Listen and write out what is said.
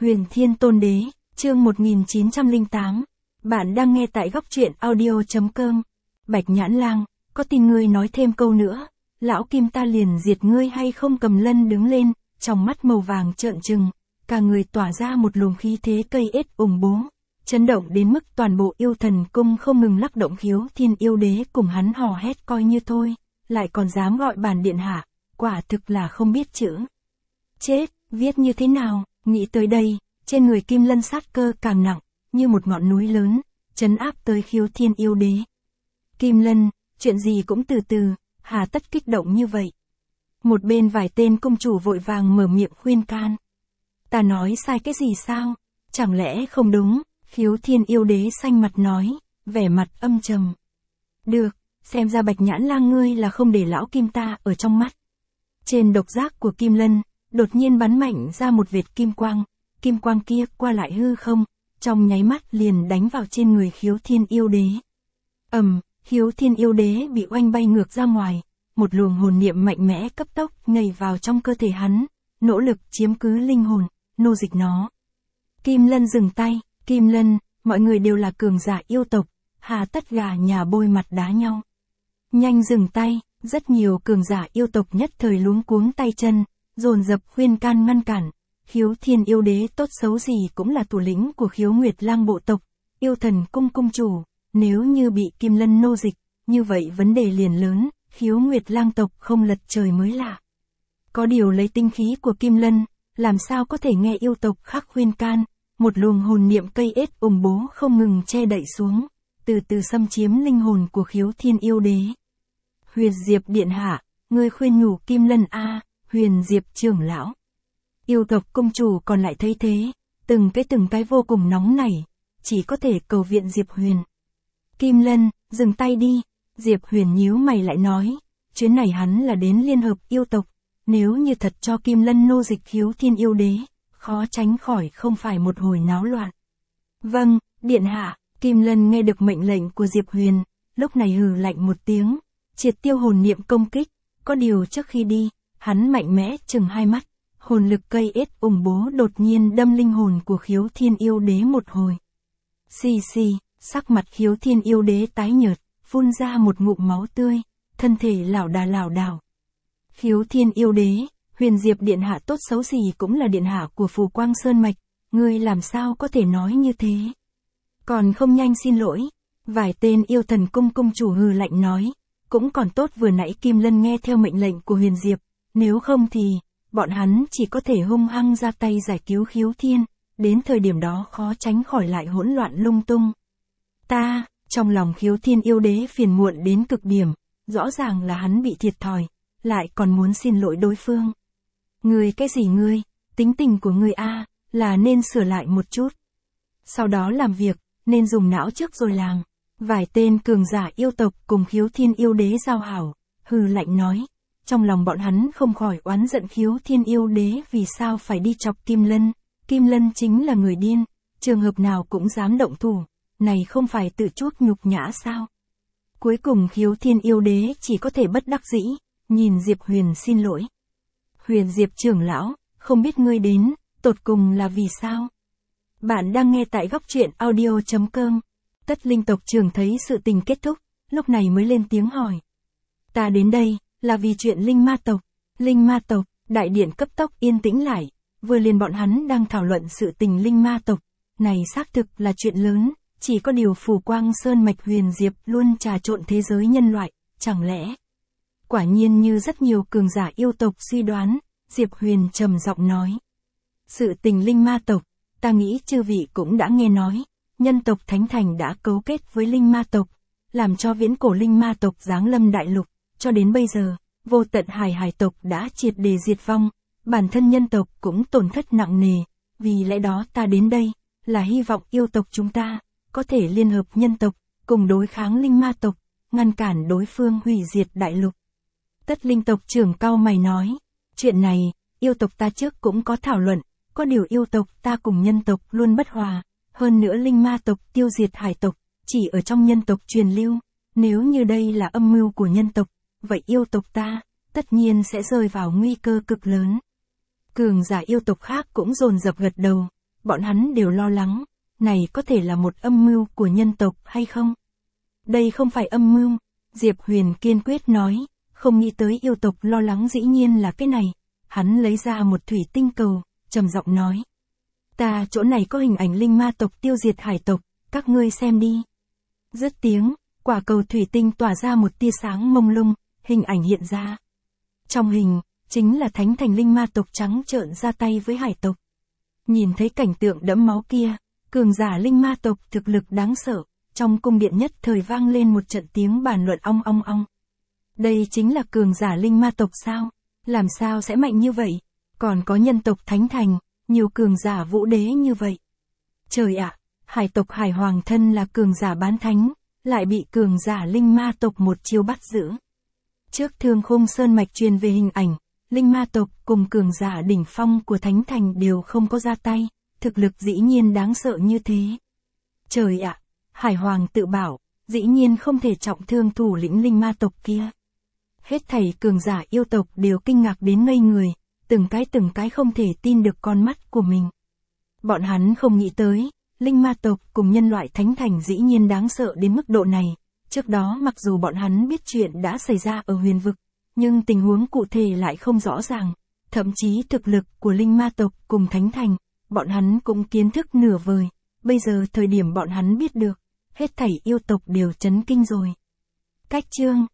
Huyền Thiên Tôn Đế, chương 1908. Bạn đang nghe tại góc truyện audio.com. Bạch Nhãn Lang, có tin ngươi nói thêm câu nữa, lão Kim ta liền diệt ngươi hay không? Cầm Lân đứng lên, trong mắt màu vàng trợn trừng, cả người tỏa ra một luồng khí thế cây ết ủng bố, chấn động đến mức toàn bộ yêu thần cung không ngừng lắc động. Khiếu Thiên yêu đế cùng hắn hò hét coi như thôi, lại còn dám gọi bản điện hạ, quả thực là không biết chữ. Chết, viết như thế nào? Nghĩ tới đây, trên người Kim Lân sát cơ càng nặng, như một ngọn núi lớn, trấn áp tới Khiếu Thiên yêu đế. Kim Lân, chuyện gì cũng từ từ, hà tất kích động như vậy? Một bên vài tên công chủ vội vàng mở miệng khuyên can. Ta nói sai cái gì sao? Chẳng lẽ không đúng? Khiếu Thiên yêu đế xanh mặt nói, vẻ mặt âm trầm. Được, xem ra Bạch Nhãn Lang ngươi là không để lão Kim ta ở trong mắt. Trên độc giác của Kim Lân, đột nhiên bắn mạnh ra một vệt kim quang kia qua lại hư không, trong nháy mắt liền đánh vào trên người Khiếu Thiên yêu đế. Khiếu Thiên yêu đế bị oanh bay ngược ra ngoài, một luồng hồn niệm mạnh mẽ cấp tốc nhảy vào trong cơ thể hắn, nỗ lực chiếm cứ linh hồn, nô dịch nó. Kim Lân dừng tay, Kim Lân, mọi người đều là cường giả yêu tộc, hà tất gà nhà bôi mặt đá nhau. Nhanh dừng tay, rất nhiều cường giả yêu tộc nhất thời luống cuống tay chân, dồn dập khuyên can ngăn cản. Khiếu Thiên yêu đế tốt xấu gì cũng là thủ lĩnh của Khiếu Nguyệt Lang bộ tộc, yêu thần cung cung chủ, nếu như bị Kim Lân nô dịch, như vậy vấn đề liền lớn, Khiếu Nguyệt Lang tộc không lật trời mới lạ. Có điều lấy tinh khí của Kim Lân, làm sao có thể nghe yêu tộc khác khuyên can, một luồng hồn niệm cây ết ủng bố không ngừng che đậy xuống, từ từ xâm chiếm linh hồn của Khiếu Thiên yêu đế. Huyền Diệp điện hạ, ngươi khuyên nhủ Kim Lân a? Huyền Diệp trưởng lão. Yêu tộc công chủ còn lại thấy thế, từng cái vô cùng nóng nảy, chỉ có thể cầu viện Diệp Huyền. Kim Lân, dừng tay đi. Diệp Huyền nhíu mày lại nói, chuyến này hắn là đến liên hợp yêu tộc, nếu như thật cho Kim Lân nô dịch Khiếu Thiên yêu đế, khó tránh khỏi không phải một hồi náo loạn. Vâng, điện hạ. Kim Lân nghe được mệnh lệnh của Diệp Huyền, lúc này hừ lạnh một tiếng, triệt tiêu hồn niệm công kích, có điều trước khi đi, hắn mạnh mẽ chừng hai mắt, hồn lực cây ết ủng bố đột nhiên đâm linh hồn của Khiếu Thiên yêu đế một hồi. Xì, sắc mặt Khiếu Thiên yêu đế tái nhợt, phun ra một ngụm máu tươi, thân thể lảo đảo. Khiếu Thiên yêu đế, Huyền Diệp điện hạ tốt xấu gì cũng là điện hạ của Phù Quang Sơn mạch, ngươi làm sao có thể nói như thế? Còn không nhanh xin lỗi. Vài tên yêu thần cung cung chủ hừ lạnh nói, cũng còn tốt vừa nãy Kim Lân nghe theo mệnh lệnh của Huyền Diệp, nếu không thì, bọn hắn chỉ có thể hung hăng ra tay giải cứu Khiếu Thiên, đến thời điểm đó khó tránh khỏi lại hỗn loạn lung tung. Trong lòng Khiếu Thiên yêu đế phiền muộn đến cực điểm, rõ ràng là hắn bị thiệt thòi, lại còn muốn xin lỗi đối phương. Ngươi cái gì ngươi, tính tình của ngươi a, là nên sửa lại một chút. Sau đó làm việc, nên dùng não trước rồi làm. Vài tên cường giả yêu tộc cùng Khiếu Thiên yêu đế giao hảo, hừ lạnh nói, trong lòng bọn hắn không khỏi oán giận Khiếu Thiên yêu đế vì sao phải đi chọc Kim Lân. Kim Lân chính là người điên, trường hợp nào cũng dám động thủ, này không phải tự chuốc nhục nhã sao? Cuối cùng Khiếu Thiên yêu đế chỉ có thể bất đắc dĩ, nhìn Diệp Huyền xin lỗi. Huyền Diệp trưởng lão, không biết ngươi đến, tột cùng là vì sao? Bạn đang nghe tại góc truyện audio.com. Tất Linh tộc trưởng thấy sự tình kết thúc, lúc này mới lên tiếng hỏi. Ta đến đây, là vì chuyện Linh Ma tộc. Linh Ma tộc, đại điện cấp tốc yên tĩnh lại, vừa liền bọn hắn đang thảo luận sự tình Linh Ma tộc. Này xác thực là chuyện lớn, chỉ có điều Phù Quang Sơn mạch Huyền Diệp luôn trà trộn thế giới nhân loại, chẳng lẽ? Quả nhiên như rất nhiều cường giả yêu tộc suy đoán, Diệp Huyền trầm giọng nói. Sự tình Linh Ma tộc, ta nghĩ chư vị cũng đã nghe nói, nhân tộc Thánh Thành đã cấu kết với Linh Ma tộc, làm cho viễn cổ Linh Ma tộc giáng lâm đại lục, cho đến bây giờ, vô tận hải tộc đã triệt để diệt vong, bản thân nhân tộc cũng tổn thất nặng nề, vì lẽ đó ta đến đây, là hy vọng yêu tộc chúng ta, có thể liên hợp nhân tộc, cùng đối kháng Linh Ma tộc, ngăn cản đối phương hủy diệt đại lục. Tất Linh tộc trưởng cau mày nói, chuyện này, yêu tộc ta trước cũng có thảo luận, có điều yêu tộc ta cùng nhân tộc luôn bất hòa, hơn nữa Linh Ma tộc tiêu diệt hải tộc, chỉ ở trong nhân tộc truyền lưu, nếu như đây là âm mưu của nhân tộc, vậy yêu tộc ta, tất nhiên sẽ rơi vào nguy cơ cực lớn. Cường giả yêu tộc khác cũng dồn dập gật đầu, bọn hắn đều lo lắng, này có thể là một âm mưu của nhân tộc hay không? Đây không phải âm mưu, Diệp Huyền kiên quyết nói, không nghĩ tới yêu tộc lo lắng dĩ nhiên là cái này. Hắn lấy ra một thủy tinh cầu, trầm giọng nói. Ta chỗ này có hình ảnh linh ma tộc tiêu diệt hải tộc, các ngươi xem đi. Dứt tiếng, quả cầu thủy tinh tỏa ra một tia sáng mông lung, hình ảnh hiện ra. Trong hình, chính là thánh thành linh ma tộc trắng trợn ra tay với hải tộc. Nhìn thấy cảnh tượng đẫm máu kia, cường giả linh ma tộc thực lực đáng sợ, trong cung điện nhất thời vang lên một trận tiếng bàn luận ong ong ong. Đây chính là cường giả linh ma tộc sao? Làm sao sẽ mạnh như vậy? Còn có nhân tộc thánh thành, nhiều cường giả vũ đế như vậy. Trời ạ, hải tộc hải hoàng thân là cường giả bán thánh, lại bị cường giả linh ma tộc một chiêu bắt giữ. Trước Thương Khung Sơn mạch truyền về hình ảnh, linh ma tộc cùng cường giả đỉnh phong của thánh thành đều không có ra tay, thực lực dĩ nhiên đáng sợ như thế. Trời ạ, hải hoàng tự bảo, dĩ nhiên không thể trọng thương thủ lĩnh linh ma tộc kia. Hết thảy cường giả yêu tộc đều kinh ngạc đến ngây người, từng cái không thể tin được con mắt của mình. Bọn hắn không nghĩ tới, linh ma tộc cùng nhân loại thánh thành dĩ nhiên đáng sợ đến mức độ này. Trước đó mặc dù bọn hắn biết chuyện đã xảy ra ở huyền vực, nhưng tình huống cụ thể lại không rõ ràng. Thậm chí thực lực của linh ma tộc cùng thánh thành, bọn hắn cũng kiến thức nửa vời. Bây giờ thời điểm bọn hắn biết được, hết thảy yêu tộc đều chấn kinh rồi. Cách chương